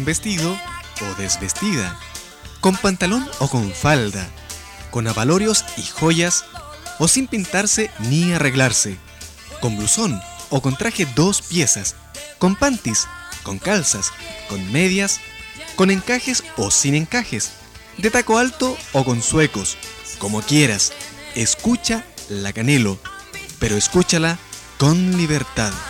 vestido o desvestida, con pantalón o con falda, con abalorios y joyas o sin pintarse ni arreglarse, con blusón o con traje 2 piezas, con panties, con calzas, con medias, con encajes o sin encajes, de taco alto o con zuecos, como quieras. Escucha la Canelo, pero escúchala con libertad.